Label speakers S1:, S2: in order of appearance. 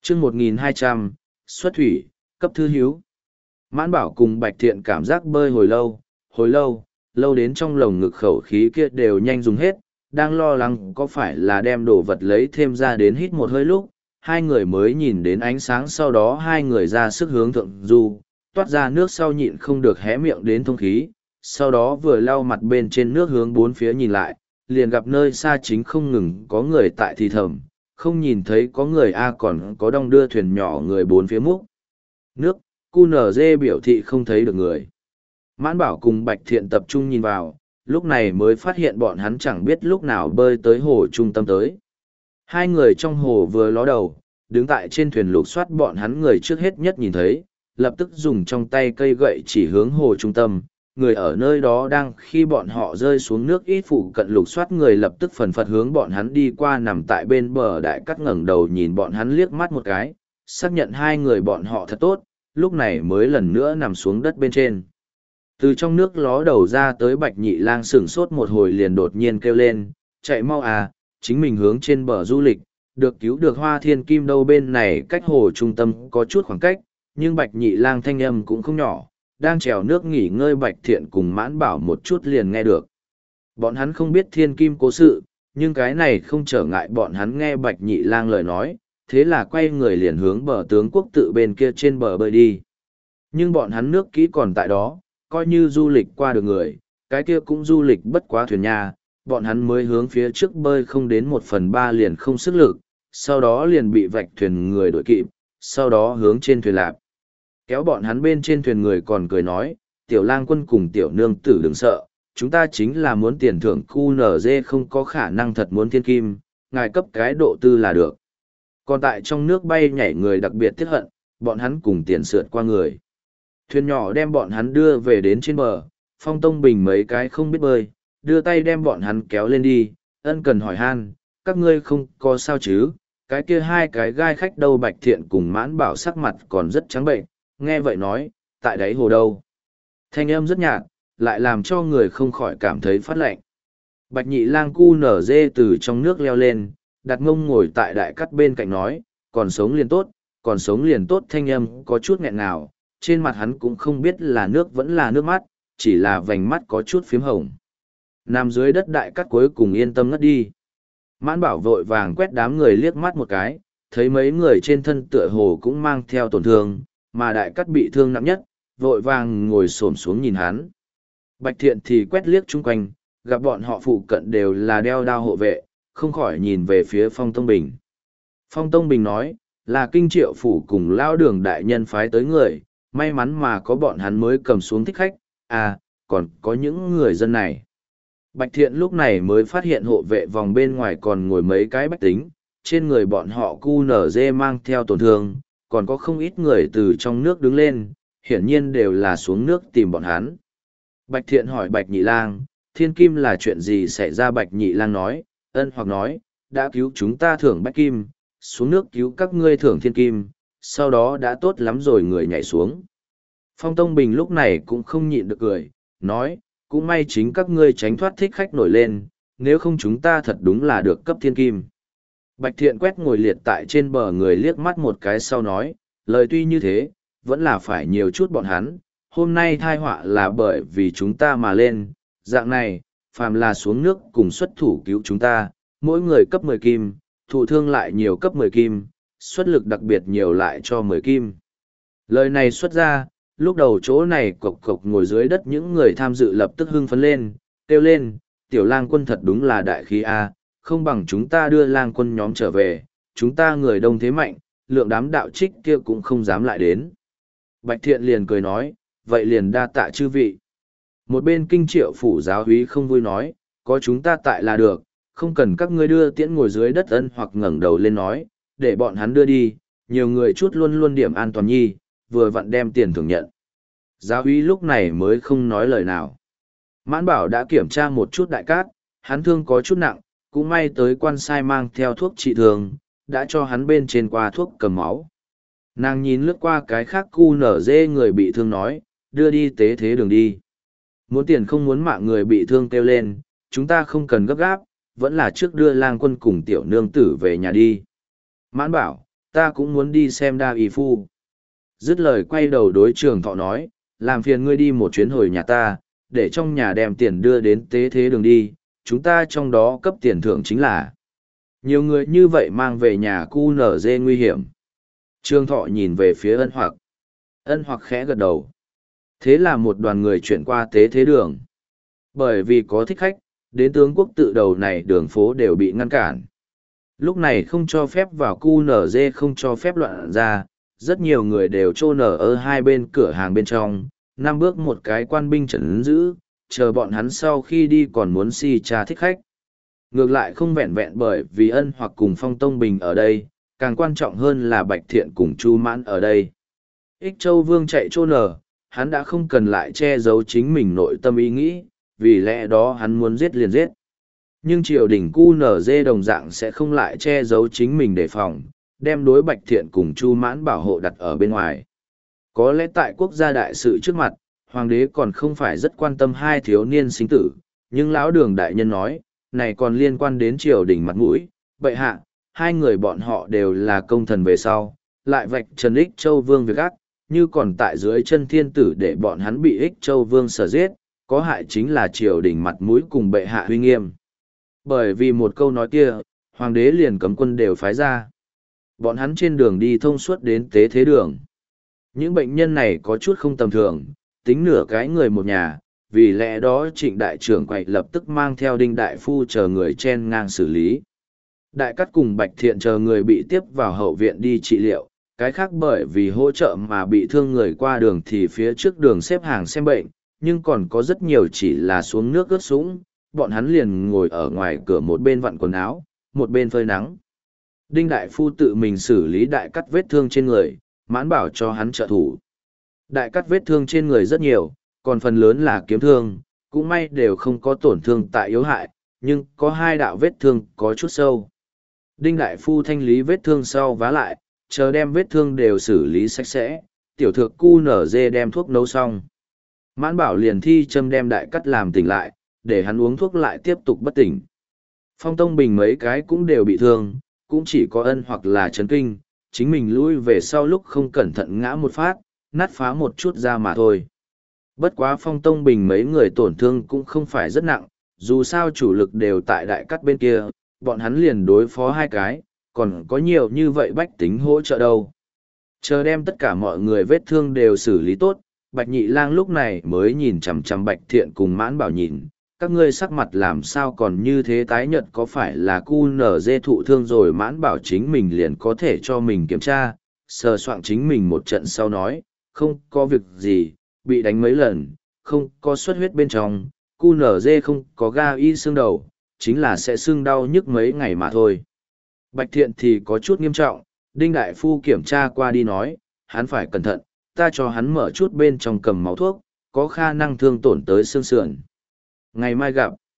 S1: chương 1200, xuất thủy, cấp thư hiếu. Mãn Bảo cùng Bạch Thiện cảm giác bơi hồi lâu, lâu đến trong lồng ngực khẩu khí kia đều nhanh dùng hết, đang lo lắng có phải là đem đồ vật lấy thêm ra đến hít một hơi lúc, hai người mới nhìn đến ánh sáng, sau đó hai người ra sức hướng thượng du, toát ra nước sau nhịn không được hé miệng đến thông khí, sau đó vừa lau mặt bên trên nước hướng bốn phía nhìn lại, liền gặp nơi xa chính không ngừng có người tại thì thầm, không nhìn thấy có người còn có đong đưa thuyền nhỏ người bốn phía múc nước, QNZ biểu thị không thấy được người. Mãn Bảo cùng Bạch Thiện tập trung nhìn vào, lúc này mới phát hiện bọn hắn chẳng biết lúc nào bơi tới hồ trung tâm tới. Hai người trong hồ vừa ló đầu, đứng tại trên thuyền lục soát bọn hắn người trước hết nhất nhìn thấy, lập tức dùng trong tay cây gậy chỉ hướng hồ trung tâm. Người ở nơi đó đang khi bọn họ rơi xuống nước ít phụ cận lục soát người lập tức phần phật hướng bọn hắn đi qua, nằm tại bên bờ đại cắt ngẩng đầu nhìn bọn hắn liếc mắt một cái, xác nhận hai người bọn họ thật tốt, lúc này mới lần nữa nằm xuống đất bên trên. Từ trong nước ló đầu ra tới Bạch Nhị Lang sửng sốt một hồi liền đột nhiên kêu lên, chạy mau à, chính mình hướng trên bờ du lịch, được cứu được Hoa Thiên Kim đâu, bên này cách hồ trung tâm có chút khoảng cách, nhưng Bạch Nhị Lang thanh âm cũng không nhỏ, đang trèo nước nghỉ ngơi Bạch Thiện cùng Mãn Bảo một chút liền nghe được. Bọn hắn không biết Thiên Kim cố sự, nhưng cái này không trở ngại bọn hắn nghe Bạch Nhị Lang lời nói, thế là quay người liền hướng bờ tướng quốc tự bên kia trên bờ bơi đi. Nhưng bọn hắn nước kỹ còn tại đó, coi như du lịch qua được người, cái kia cũng du lịch bất quá thuyền nhà, bọn hắn mới hướng phía trước bơi không đến 1/3 liền không sức lực, sau đó liền bị vạch thuyền người đuổi kịp, sau đó hướng trên thuyền lạp. Kéo bọn hắn bên trên thuyền người còn cười nói, Tiểu Lang Quân cùng Tiểu Nương Tử đừng sợ, chúng ta chính là muốn tiền thưởng QNZ, không có khả năng thật muốn thiên kim, ngài cấp cái độ tư là được. Còn tại trong nước bay nhảy người đặc biệt tiếc hận, bọn hắn cùng tiền sượt qua người. Thuyền nhỏ đem bọn hắn đưa về đến trên bờ, Phong Tông Bình mấy cái không biết bơi, đưa tay đem bọn hắn kéo lên đi, ân cần hỏi han, các ngươi không có sao chứ, cái kia hai cái gai khách đâu. Bạch Thiện cùng Mãn Bảo sắc mặt còn rất trắng bệnh, nghe vậy nói, tại đáy hồ đâu. Thanh âm rất nhạt, lại làm cho người không khỏi cảm thấy phát lạnh. Bạch Nhị Lang QNZ từ trong nước leo lên, đặt mông ngồi tại đại cắt bên cạnh nói, còn sống liền tốt, còn sống liền tốt. Thanh âm có chút nghẹn ngào, trên mặt hắn cũng không biết là nước vẫn là nước mắt, chỉ là vành mắt có chút phím hồng. Nằm dưới đất đại cắt cuối cùng yên tâm ngất đi. Mãn Bảo vội vàng quét đám người liếc mắt một cái, thấy mấy người trên thân tựa hồ cũng mang theo tổn thương, mà đại cắt bị thương nặng nhất, vội vàng ngồi xổm xuống nhìn hắn. Bạch Thiện thì quét liếc chung quanh, gặp bọn họ phụ cận đều là đeo đao hộ vệ, không khỏi nhìn về phía Phong Tông Bình. Phong Tông Bình nói, là Kinh Triệu phủ cùng Lão Đường đại nhân phái tới người, may mắn mà có bọn hắn mới cầm xuống thích khách, còn có những người dân này. Bạch Thiện lúc này mới phát hiện hộ vệ vòng bên ngoài còn ngồi mấy cái bách tính, trên người bọn họ QNZ mang theo tổn thương, còn có không ít người từ trong nước đứng lên, hiển nhiên đều là xuống nước tìm bọn hắn. Bạch Thiện hỏi Bạch Nhị Lang, thiên kim là chuyện gì xảy ra? Bạch Nhị Lang nói, ân hoặc nói, đã cứu chúng ta thưởng bách kim, xuống nước cứu các ngươi thưởng thiên kim, sau đó đã tốt lắm rồi người nhảy xuống. Phong Tông Bình lúc này cũng không nhịn được cười, nói, cũng may chính các ngươi tránh thoát thích khách nổi lên, nếu không chúng ta thật đúng là được cấp thiên kim. Bạch Thiện quét ngồi liệt tại trên bờ người liếc mắt một cái sau nói, lời tuy như thế, vẫn là phải nhiều chút bọn hắn, hôm nay thai họa là bởi vì chúng ta mà lên, dạng này, phàm là xuống nước cùng xuất thủ cứu chúng ta, mỗi người cấp 10 kim, thụ thương lại nhiều cấp 10 kim, xuất lực đặc biệt nhiều lại cho 10 kim. Lời này xuất ra, lúc đầu chỗ này cộc cộc ngồi dưới đất những người tham dự lập tức hưng phấn lên, kêu lên, Tiểu Lang Quân thật đúng là đại khí a, không bằng chúng ta đưa Lang Quân nhóm trở về, chúng ta người đông thế mạnh, lượng đám đạo trích kia cũng không dám lại đến. Bạch Thiện liền cười nói, vậy liền đa tạ chư vị. Một bên Kinh Triệu phủ giáo úy không vui nói, có chúng ta tại là được, không cần các ngươi đưa tiễn ngồi dưới đất ân hoặc ngẩng đầu lên nói, để bọn hắn đưa đi, nhiều người chút luôn luôn điểm an toàn nhi, vừa vặn đem tiền thưởng nhận. Giáo úy lúc này mới không nói lời nào. Mãn Bảo đã kiểm tra một chút đại cát, hắn thương có chút nặng, cũng may tới quan sai mang theo thuốc trị thương, đã cho hắn bên trên qua thuốc cầm máu. Nàng nhìn lướt qua cái khác QNZ người bị thương nói, đưa đi tế thế đường đi. Muốn tiền không muốn mạng người bị thương kêu lên, chúng ta không cần gấp gáp, vẫn là trước đưa Lang Quân cùng Tiểu Nương Tử về nhà đi. Mãn Bảo, ta cũng muốn đi xem đa y phu. Dứt lời quay đầu đối Trường Thọ nói, làm phiền ngươi đi một chuyến hồi nhà ta, để trong nhà đem tiền đưa đến tế thế đường đi, chúng ta trong đó cấp tiền thưởng chính là. Nhiều người như vậy mang về nhà cu nở dê nguy hiểm. Trương Thọ nhìn về phía Ân Hoặc. Ân Hoặc khẽ gật đầu. Thế là một đoàn người chuyển qua tế thế đường. Bởi vì có thích khách, đến tướng quốc tự đầu này đường phố đều bị ngăn cản. Lúc này không cho phép vào cu nở dê, không cho phép loạn ra, rất nhiều người đều chô nở ở hai bên cửa hàng bên trong, năm bước một cái quan binh trấn giữ, chờ bọn hắn sau khi đi còn muốn si tra thích khách. Ngược lại không vẹn vẹn bởi vì Ân Hoặc cùng Phong Tông Bình ở đây, càng quan trọng hơn là Bạch Thiện cùng Chu Mãn ở đây. Ích Châu Vương chạy chô nở, hắn đã không cần lại che giấu chính mình nội tâm ý nghĩ, vì lẽ đó hắn muốn giết liền giết. Nhưng triều đình cu nở dê đồng dạng sẽ không lại che giấu chính mình đề phòng, đem đối Bạch Thiện cùng Chu Mãn bảo hộ đặt ở bên ngoài. Có lẽ tại quốc gia đại sự trước mặt, hoàng đế còn không phải rất quan tâm hai thiếu niên sinh tử, nhưng lão Đường đại nhân nói, này còn liên quan đến triều đình mặt mũi, bệ hạ, hai người bọn họ đều là công thần về sau, lại vạch trần Ích Châu Vương việc ác, như còn tại dưới chân thiên tử để bọn hắn bị Ích Châu Vương sở giết, có hại chính là triều đình mặt mũi cùng bệ hạ huy nghiêm. Bởi vì một câu nói kia, hoàng đế liền cấm quân đều phái ra. Bọn hắn trên đường đi thông suốt đến tế thế đường. Những bệnh nhân này có chút không tầm thường, tính nửa cái người một nhà, vì lẽ đó Trịnh đại trưởng quậy lập tức mang theo Đinh đại phu chờ người chen ngang xử lý. Đại Cát cùng Bạch Thiện chờ người bị tiếp vào hậu viện đi trị liệu, cái khác bởi vì hỗ trợ mà bị thương người qua đường thì phía trước đường xếp hàng xem bệnh, nhưng còn có rất nhiều chỉ là xuống nước ướt sũng, bọn hắn liền ngồi ở ngoài cửa một bên vặn quần áo, một bên phơi nắng. Đinh đại phu tự mình xử lý Đại Cát vết thương trên người, Mãn Bảo cho hắn trợ thủ. Đại Cát vết thương trên người rất nhiều, còn phần lớn là kiếm thương, cũng may đều không có tổn thương tại yếu hại, nhưng có hai đạo vết thương có chút sâu. Đinh đại phu thanh lý vết thương sau vá lại, chờ đem vết thương đều xử lý sạch sẽ, tiểu thược cu nở dê đem thuốc nấu xong. Mãn Bảo liền thi châm đem Đại Cát làm tỉnh lại, để hắn uống thuốc lại tiếp tục bất tỉnh. Phong Tông Bình mấy cái cũng đều bị thương, cũng chỉ có Ân hoặc là chấn kinh, chính mình lui về sau lúc không cẩn thận ngã một phát, nát phá một chút ra mà thôi. Bất quá Phong Tông Bình mấy người tổn thương cũng không phải rất nặng, dù sao chủ lực đều tại Đại Cát bên kia, bọn hắn liền đối phó hai cái, còn có nhiều như vậy bách tính hỗ trợ đâu. Chờ đem tất cả mọi người vết thương đều xử lý tốt, Bạch Nhị Lang lúc này mới nhìn chằm chằm Bạch Thiện cùng Mãn Bảo nhìn, các ngươi sắc mặt làm sao còn như thế tái nhợt, có phải là cu nở dê thụ thương rồi? Mãn Bảo chính mình liền có thể cho mình kiểm tra, sờ soạng chính mình một trận sau nói, không có việc gì, bị đánh mấy lần, không có xuất huyết bên trong, cu nở dê không có ga y xương đầu, chính là sẽ xương đau nhức mấy ngày mà thôi. Bạch Thiện thì có chút nghiêm trọng, Đinh đại phu kiểm tra qua đi nói, hắn phải cẩn thận, ta cho hắn mở chút bên trong cầm máu thuốc, có khả năng thương tổn tới xương sườn. Ngày mai gặp.